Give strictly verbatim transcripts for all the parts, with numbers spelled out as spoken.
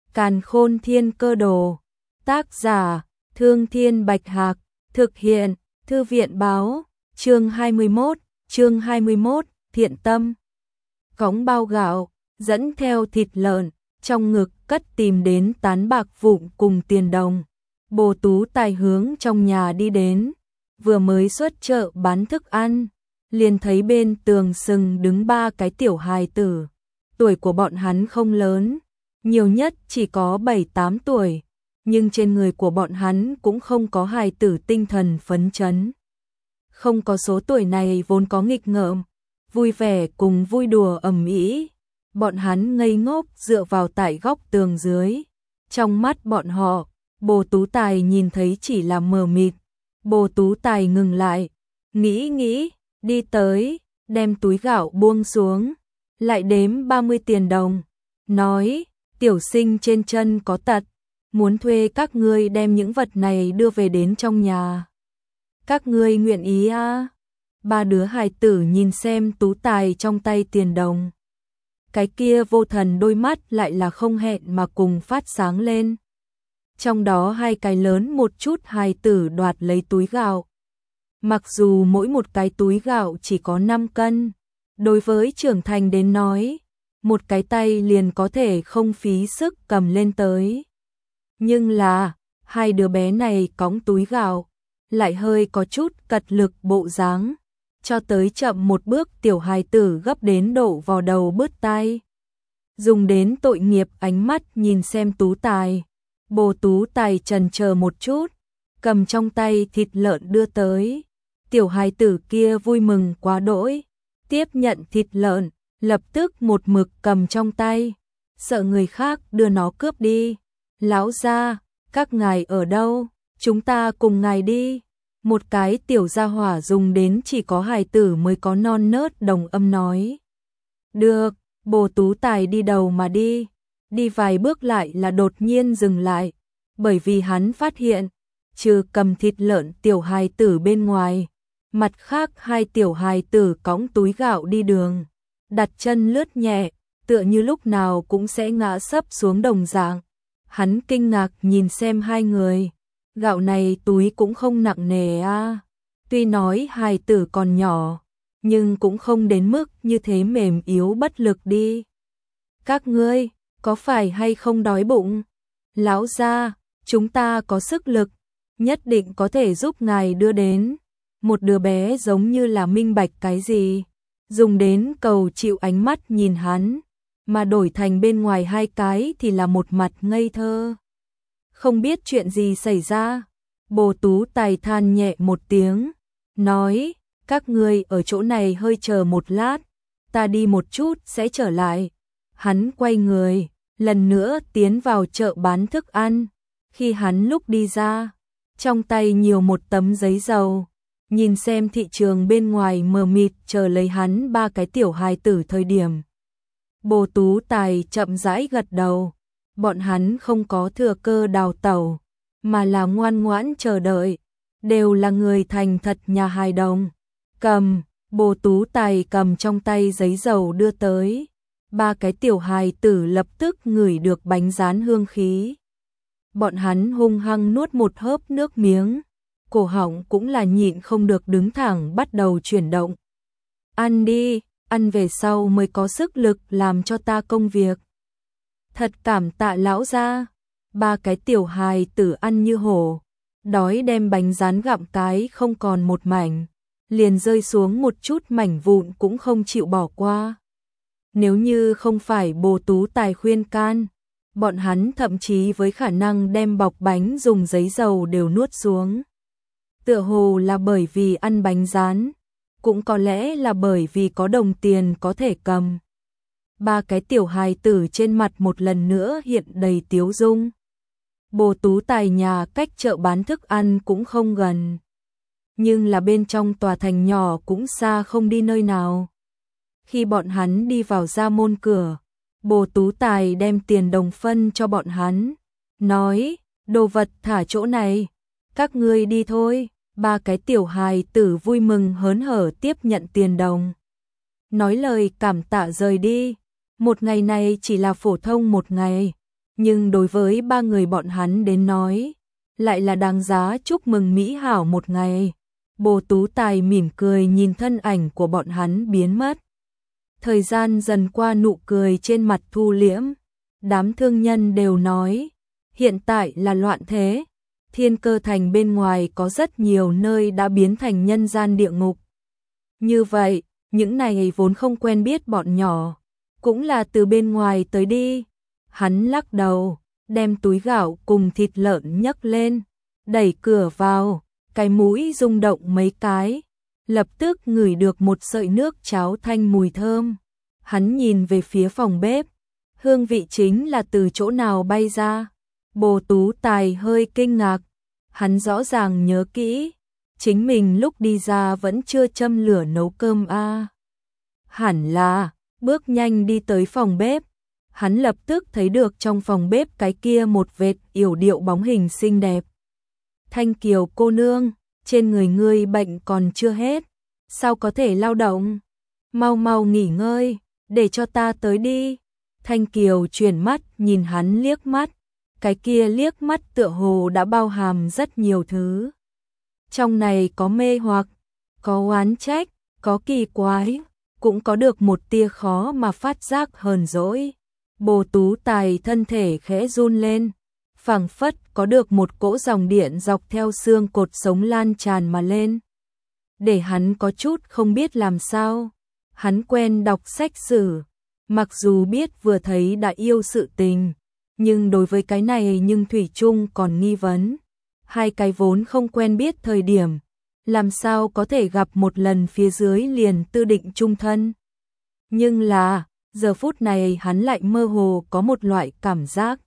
Càn Khôn Thiên Cơ Đồ. Tác giả: Thương Thiên Bạch Hạc. Thực hiện: Thư viện Báo. Chương hai mươi mốt. Chương hai mươi mốt. Thiện tâm. Cõng bao gạo, dẫn theo thịt lợn, trong ngực cất tìm đến tán bạc vụn cùng tiền đồng. Bồ Tú Tài hướng trong nhà đi đến, vừa mới xuất chợ bán thức ăn, liền thấy bên tường sừng đứng ba cái tiểu hài tử. Tuổi của bọn hắn không lớn, nhiều nhất chỉ có bảy tám tuổi, nhưng trên người của bọn hắn cũng không có hài tử tinh thần phấn chấn. Không có số tuổi này vốn có nghịch ngợm, vui vẻ cùng vui đùa ầm ĩ. Bọn hắn ngây ngốc dựa vào tại góc tường dưới. Trong mắt bọn họ, Bồ Tú Tài nhìn thấy chỉ là mờ mịt. Bồ Tú Tài ngừng lại, nghĩ nghĩ, đi tới, đem túi gạo buông xuống, lại đếm ba mươi tiền đồng, nói, tiểu sinh trên chân có tật, muốn thuê các ngươi đem những vật này đưa về đến trong nhà. Các ngươi nguyện ý à? Ba đứa hài tử nhìn xem Tú Tài trong tay tiền đồng. Cái kia vô thần đôi mắt lại là không hẹn mà cùng phát sáng lên. Trong đó hai cái lớn một chút hài tử đoạt lấy túi gạo. Mặc dù mỗi một cái túi gạo chỉ có năm cân, đối với trưởng thành đến nói, một cái tay liền có thể không phí sức cầm lên tới. Nhưng là, hai đứa bé này cõng túi gạo, lại hơi có chút cật lực bộ dáng, cho tới chậm một bước tiểu hài tử gấp đến độ vào đầu bứt tai. Dùng đến tội nghiệp ánh mắt nhìn xem Tú Tài. Bồ Tú Tài chần chờ một chút, cầm trong tay thịt lợn đưa tới. Tiểu hài tử kia vui mừng quá đỗi, tiếp nhận thịt lợn, lập tức một mực cầm trong tay, sợ người khác đưa nó cướp đi. Lão gia, các ngài ở đâu? Chúng ta cùng ngài đi. Một cái tiểu gia hỏa dùng đến chỉ có hài tử mới có non nớt đồng âm nói. Được, Bồ Tú Tài đi đầu mà đi. Đi vài bước lại là đột nhiên dừng lại, bởi vì hắn phát hiện, trừ cầm thịt lợn tiểu hài tử bên ngoài, mặt khác hai tiểu hài tử cõng túi gạo đi đường, đặt chân lướt nhẹ, tựa như lúc nào cũng sẽ ngã sấp xuống đồng dạng. Hắn kinh ngạc nhìn xem hai người, gạo này túi cũng không nặng nề a. À. Tuy nói hài tử còn nhỏ, nhưng cũng không đến mức như thế mềm yếu bất lực đi. Các ngươi, có phải hay không đói bụng? Lão gia, chúng ta có sức lực, nhất định có thể giúp ngài đưa đến. Một đứa bé giống như là minh bạch cái gì, dùng đến cầu chịu ánh mắt nhìn hắn, mà đổi thành bên ngoài hai cái thì là một mặt ngây thơ. Không biết chuyện gì xảy ra, Bồ Tú Tài than nhẹ một tiếng, nói, các ngươi ở chỗ này hơi chờ một lát, ta đi một chút sẽ trở lại. Hắn quay người, lần nữa tiến vào chợ bán thức ăn. Khi hắn lúc đi ra, trong tay nhiều một tấm giấy dầu, nhìn xem thị trường bên ngoài mờ mịt chờ lấy hắn ba cái tiểu hài tử thời điểm. Bồ Tú Tài chậm rãi gật đầu, bọn hắn không có thừa cơ đào tẩu, mà là ngoan ngoãn chờ đợi, đều là người thành thật nhà hài đồng. Cầm, Bồ Tú Tài cầm trong tay giấy dầu đưa tới. Ba cái tiểu hài tử lập tức ngửi được bánh rán hương khí. Bọn hắn hung hăng nuốt một hớp nước miếng, cổ họng cũng là nhịn không được đứng thẳng bắt đầu chuyển động. Ăn đi, ăn về sau mới có sức lực làm cho ta công việc. Thật cảm tạ lão gia. Ba cái tiểu hài tử ăn như hổ, đói đem bánh rán gặm cái không còn một mảnh, liền rơi xuống một chút mảnh vụn cũng không chịu bỏ qua. Nếu như không phải Bồ Tú Tài khuyên can, bọn hắn thậm chí với khả năng đem bọc bánh dùng giấy dầu đều nuốt xuống. Tựa hồ là bởi vì ăn bánh rán, cũng có lẽ là bởi vì có đồng tiền có thể cầm. Ba cái tiểu hài tử trên mặt một lần nữa hiện đầy tiếu dung. Bồ Tú Tài nhà cách chợ bán thức ăn cũng không gần, nhưng là bên trong tòa thành nhỏ cũng xa không đi nơi nào. Khi bọn hắn đi vào ra môn cửa, Bồ Tú Tài đem tiền đồng phân cho bọn hắn, nói, đồ vật thả chỗ này, các ngươi đi thôi. Ba cái tiểu hài tử vui mừng hớn hở tiếp nhận tiền đồng, nói lời cảm tạ rời đi. Một ngày này chỉ là phổ thông một ngày, nhưng đối với ba người bọn hắn đến nói, lại là đáng giá chúc mừng mỹ hảo một ngày. Bồ Tú Tài mỉm cười nhìn thân ảnh của bọn hắn biến mất. Thời gian dần qua, nụ cười trên mặt thu liễm. Đám thương nhân đều nói, hiện tại là loạn thế, Thiên Cơ Thành bên ngoài có rất nhiều nơi đã biến thành nhân gian địa ngục. Như vậy, những này vốn không quen biết bọn nhỏ, cũng là từ bên ngoài tới đi. Hắn lắc đầu, đem túi gạo cùng thịt lợn nhấc lên, đẩy cửa vào, cái mũi rung động mấy cái, lập tức ngửi được một sợi nước cháo thanh mùi thơm. Hắn nhìn về phía phòng bếp, hương vị chính là từ chỗ nào bay ra. Bồ Tú Tài hơi kinh ngạc, hắn rõ ràng nhớ kỹ, chính mình lúc đi ra vẫn chưa châm lửa nấu cơm a. À. Hẳn là, bước nhanh đi tới phòng bếp, hắn lập tức thấy được trong phòng bếp cái kia một vệt yểu điệu bóng hình xinh đẹp. Thanh Kiều cô nương, trên người ngươi bệnh còn chưa hết, sao có thể lao động? Mau mau nghỉ ngơi, để cho ta tới đi. Thanh Kiều chuyển mắt nhìn hắn liếc mắt, cái kia liếc mắt tựa hồ đã bao hàm rất nhiều thứ. Trong này có mê hoặc, có oán trách, có kỳ quái, cũng có được một tia khó mà phát giác hờn dỗi. Bồ Tú Tài thân thể khẽ run lên, phảng phất có được một cỗ dòng điện dọc theo xương cột sống lan tràn mà lên. Để hắn có chút không biết làm sao. Hắn quen đọc sách sử, mặc dù biết vừa thấy đã yêu sự tình, nhưng đối với cái này nhưng thủy chung còn nghi vấn. Hai cái vốn không quen biết thời điểm, làm sao có thể gặp một lần phía dưới liền tư định chung thân. Nhưng là, giờ phút này hắn lại mơ hồ có một loại cảm giác.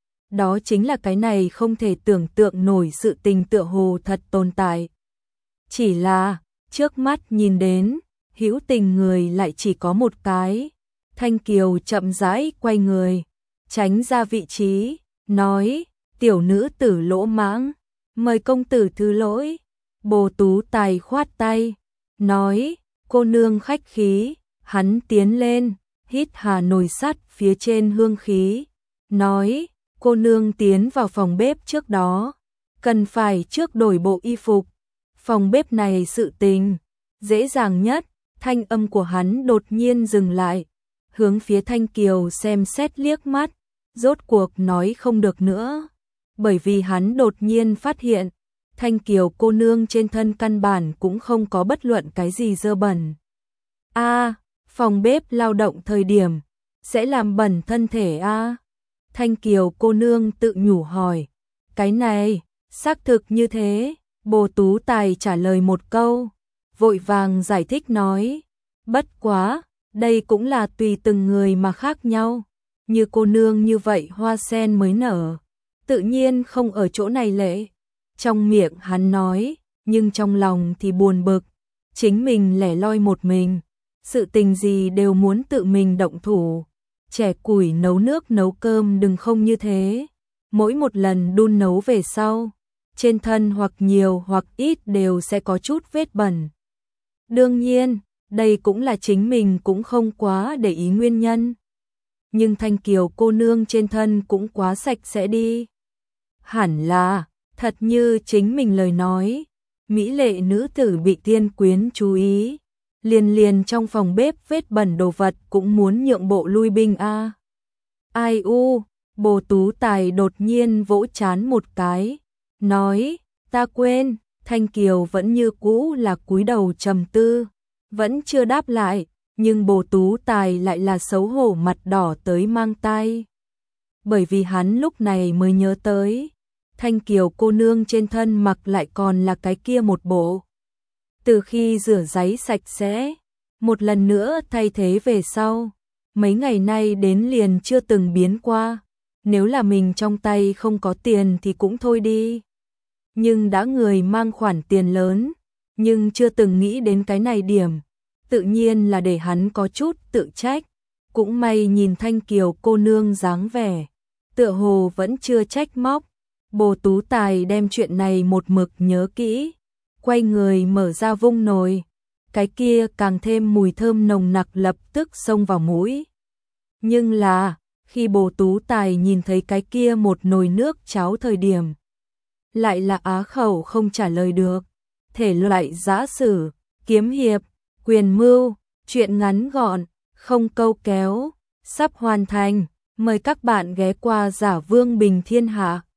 Đó chính là cái này không thể tưởng tượng nổi sự tình tựa hồ thật tồn tại. Chỉ là, trước mắt nhìn đến, hữu tình người lại chỉ có một cái. Thanh Kiều chậm rãi quay người, tránh ra vị trí, nói, tiểu nữ tử lỗ mãng, mời công tử thứ lỗi. Bồ Tú Tài khoát tay, nói, cô nương khách khí. Hắn tiến lên, hít hà nồi sắt phía trên hương khí, nói, cô nương tiến vào phòng bếp trước đó, cần phải trước đổi bộ y phục. Phòng bếp này sự tình, dễ dàng nhất. Thanh âm của hắn đột nhiên dừng lại, hướng phía Thanh Kiều xem xét liếc mắt, rốt cuộc nói không được nữa, bởi vì hắn đột nhiên phát hiện, Thanh Kiều cô nương trên thân căn bản cũng không có bất luận cái gì dơ bẩn. A, à, phòng bếp lao động thời điểm, sẽ làm bẩn thân thể a. À? Thanh Kiều cô nương tự nhủ hỏi, cái này, xác thực như thế. Bồ Tú Tài trả lời một câu, vội vàng giải thích nói, bất quá, đây cũng là tùy từng người mà khác nhau, như cô nương như vậy hoa sen mới nở, tự nhiên không ở chỗ này lệ. Trong miệng hắn nói, nhưng trong lòng thì buồn bực, chính mình lẻ loi một mình, sự tình gì đều muốn tự mình động thủ, trẻ củi nấu nước nấu cơm đừng không như thế, mỗi một lần đun nấu về sau, trên thân hoặc nhiều hoặc ít đều sẽ có chút vết bẩn. Đương nhiên, đây cũng là chính mình cũng không quá để ý nguyên nhân. Nhưng Thanh Kiều cô nương trên thân cũng quá sạch sẽ đi. Hẳn là, thật như chính mình lời nói, mỹ lệ nữ tử bị tiên quyến chú ý, liền liền trong phòng bếp vết bẩn đồ vật cũng muốn nhượng bộ lui binh a. À. Ai u, Bồ Tú Tài đột nhiên vỗ chán một cái, nói, ta quên. Thanh Kiều vẫn như cũ là cúi đầu trầm tư, vẫn chưa đáp lại, nhưng Bồ Tú Tài lại là xấu hổ mặt đỏ tới mang tai. Bởi vì hắn lúc này mới nhớ tới, Thanh Kiều cô nương trên thân mặc lại còn là cái kia một bộ. Từ khi rửa ráy sạch sẽ, một lần nữa thay thế về sau, mấy ngày nay đến liền chưa từng biến qua, nếu là mình trong tay không có tiền thì cũng thôi đi. Nhưng đã người mang khoản tiền lớn, nhưng chưa từng nghĩ đến cái này điểm, tự nhiên là để hắn có chút tự trách. Cũng may nhìn Thanh Kiều cô nương dáng vẻ, tựa hồ vẫn chưa trách móc. Bồ Tú Tài đem chuyện này một mực nhớ kỹ, quay người mở ra vung nồi, cái kia càng thêm mùi thơm nồng nặc lập tức xông vào mũi. Nhưng là, Khi Bồ Tú Tài nhìn thấy cái kia một nồi nước cháo thời điểm, lại là á khẩu không trả lời được. Thể loại giã sử, kiếm hiệp, quyền mưu, truyện ngắn gọn, không câu kéo, sắp hoàn thành. Mời các bạn ghé qua Giả Vương Bình Thiên Hạ.